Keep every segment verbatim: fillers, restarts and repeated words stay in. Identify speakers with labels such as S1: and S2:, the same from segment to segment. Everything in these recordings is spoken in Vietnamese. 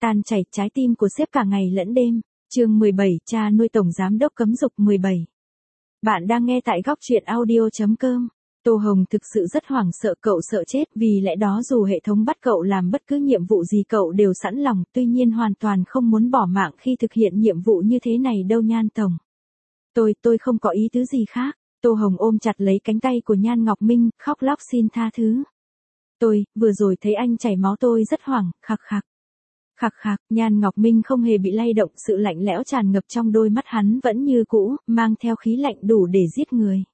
S1: tan chảy trái tim của sếp cả ngày lẫn đêm. Chương mười bảy, cha nuôi tổng giám đốc cấm dục mười bảy. Bạn đang nghe tại góc truyện audio chấm com. Tô Hồng thực sự rất hoảng sợ, cậu sợ chết, vì lẽ đó dù hệ thống bắt cậu làm bất cứ nhiệm vụ gì cậu đều sẵn lòng, tuy nhiên hoàn toàn không muốn bỏ mạng khi thực hiện nhiệm vụ như thế này đâu Nhan tổng. Tôi, tôi không có ý tứ gì khác. Tô Hồng ôm chặt lấy cánh tay của Nhan Ngọc Minh, khóc lóc xin tha thứ. Tôi, vừa rồi thấy anh chảy máu tôi rất hoảng, khạc khạc. Khạc khạc, Nhan Ngọc Minh không hề bị lay động, sự lạnh lẽo tràn ngập trong đôi mắt hắn vẫn như cũ, mang theo khí lạnh đủ để giết người.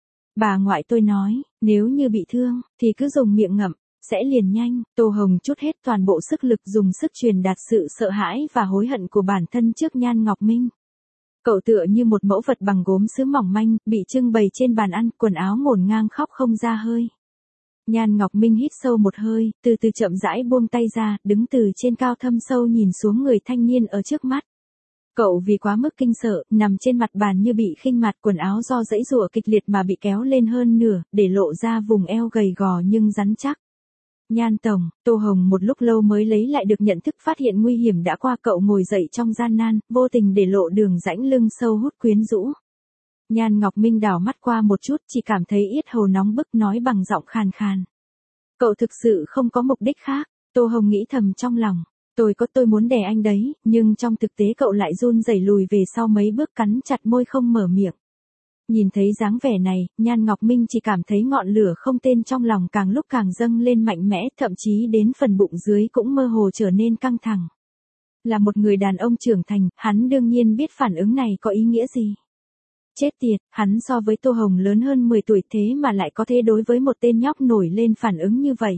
S1: Bà ngoại tôi nói, nếu như bị thương, thì cứ dùng miệng ngậm, sẽ liền nhanh. Tô Hồng trút hết toàn bộ sức lực dùng sức truyền đạt sự sợ hãi và hối hận của bản thân trước Nhan Ngọc Minh. Cậu tựa như một mẫu vật bằng gốm sứ mỏng manh, bị trưng bày trên bàn ăn, quần áo ngổn ngang khóc không ra hơi. Nhan Ngọc Minh hít sâu một hơi, từ từ chậm rãi buông tay ra, đứng từ trên cao thâm sâu nhìn xuống người thanh niên ở trước mắt. Cậu vì quá mức kinh sợ, nằm trên mặt bàn như bị khinh mặt, quần áo do giãy giụa kịch liệt mà bị kéo lên hơn nửa, để lộ ra vùng eo gầy gò nhưng rắn chắc. Nhan tổng, Tô Hồng một lúc lâu mới lấy lại được nhận thức, phát hiện nguy hiểm đã qua, cậu ngồi dậy trong gian nan, vô tình để lộ đường rãnh lưng sâu hút quyến rũ. Nhan Ngọc Minh đảo mắt qua một chút, chỉ cảm thấy yết hầu nóng bức, nói bằng giọng khàn khàn. Cậu thực sự không có mục đích khác. Tô Hồng nghĩ thầm trong lòng. Tôi có tôi muốn đè anh đấy, nhưng trong thực tế cậu lại run rẩy lùi về sau mấy bước, cắn chặt môi không mở miệng. Nhìn thấy dáng vẻ này, Nhan Ngọc Minh chỉ cảm thấy ngọn lửa không tên trong lòng càng lúc càng dâng lên mạnh mẽ, thậm chí đến phần bụng dưới cũng mơ hồ trở nên căng thẳng. Là một người đàn ông trưởng thành, hắn đương nhiên biết phản ứng này có ý nghĩa gì. Chết tiệt, hắn so với Tô Hồng lớn hơn mười tuổi thế mà lại có thể đối với một tên nhóc nổi lên phản ứng như vậy.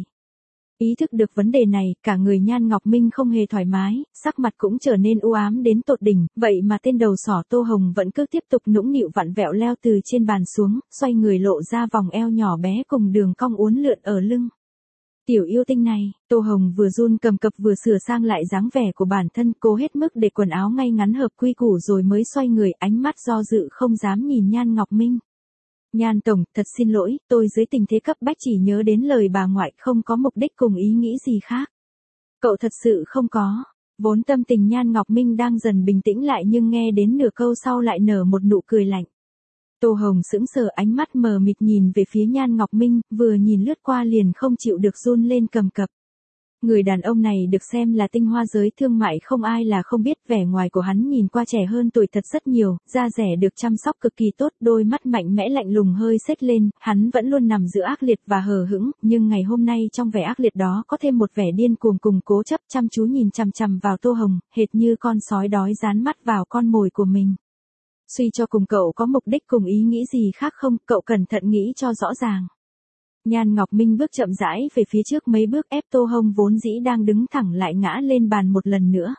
S1: Ý thức được vấn đề này, cả người Nhan Ngọc Minh không hề thoải mái, sắc mặt cũng trở nên u ám đến tột đỉnh, vậy mà tên đầu sỏ Tô Hồng vẫn cứ tiếp tục nũng nịu vặn vẹo leo từ trên bàn xuống, xoay người lộ ra vòng eo nhỏ bé cùng đường cong uốn lượn ở lưng. Tiểu yêu tinh này, Tô Hồng vừa run cầm cập vừa sửa sang lại dáng vẻ của bản thân, cố hết mức để quần áo ngay ngắn hợp quy củ rồi mới xoay người, ánh mắt do dự không dám nhìn Nhan Ngọc Minh. Nhan tổng, thật xin lỗi, tôi dưới tình thế cấp bách chỉ nhớ đến lời bà ngoại, không có mục đích cùng ý nghĩ gì khác. Cậu thật sự không có. Vốn tâm tình Nhan Ngọc Minh đang dần bình tĩnh lại, nhưng nghe đến nửa câu sau lại nở một nụ cười lạnh. Tô Hồng sững sờ, ánh mắt mờ mịt nhìn về phía Nhan Ngọc Minh, vừa nhìn lướt qua liền không chịu được run lên cầm cập. Người đàn ông này được xem là tinh hoa giới thương mại, không ai là không biết, vẻ ngoài của hắn nhìn qua trẻ hơn tuổi thật rất nhiều, da dẻ được chăm sóc cực kỳ tốt, đôi mắt mạnh mẽ lạnh lùng hơi xếch lên, hắn vẫn luôn nằm giữa ác liệt và hờ hững, nhưng ngày hôm nay trong vẻ ác liệt đó có thêm một vẻ điên cuồng cùng cố chấp, chăm chú nhìn chằm chằm vào Tô Hồng, hệt như con sói đói dán mắt vào con mồi của mình. Suy cho cùng cậu có mục đích cùng ý nghĩ gì khác không, cậu cẩn thận nghĩ cho rõ ràng. Nhan Ngọc Minh bước chậm rãi về phía trước mấy bước, ép Tô Hồng vốn dĩ đang đứng thẳng lại ngã lên bàn một lần nữa.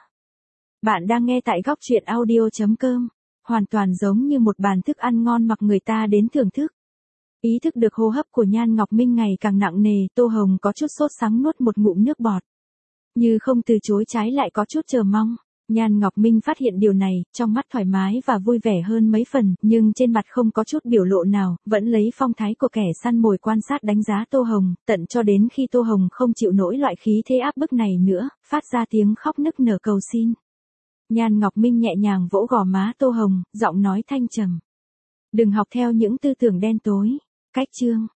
S1: Bạn đang nghe tại góc truyện audio chấm com. Hoàn toàn giống như một bàn thức ăn ngon mặc người ta đến thưởng thức. Ý thức được hô hấp của Nhan Ngọc Minh ngày càng nặng nề, Tô Hồng có chút sốt sắng nuốt một ngụm nước bọt. Như không từ chối, trái lại có chút chờ mong. Nhan Ngọc Minh phát hiện điều này, trong mắt thoải mái và vui vẻ hơn mấy phần, nhưng trên mặt không có chút biểu lộ nào, vẫn lấy phong thái của kẻ săn mồi quan sát đánh giá Tô Hồng, tận cho đến khi Tô Hồng không chịu nổi loại khí thế áp bức này nữa, phát ra tiếng khóc nức nở cầu xin. Nhan Ngọc Minh nhẹ nhàng vỗ gò má Tô Hồng, giọng nói thanh trầm. Đừng học theo những tư tưởng đen tối. Cách chương.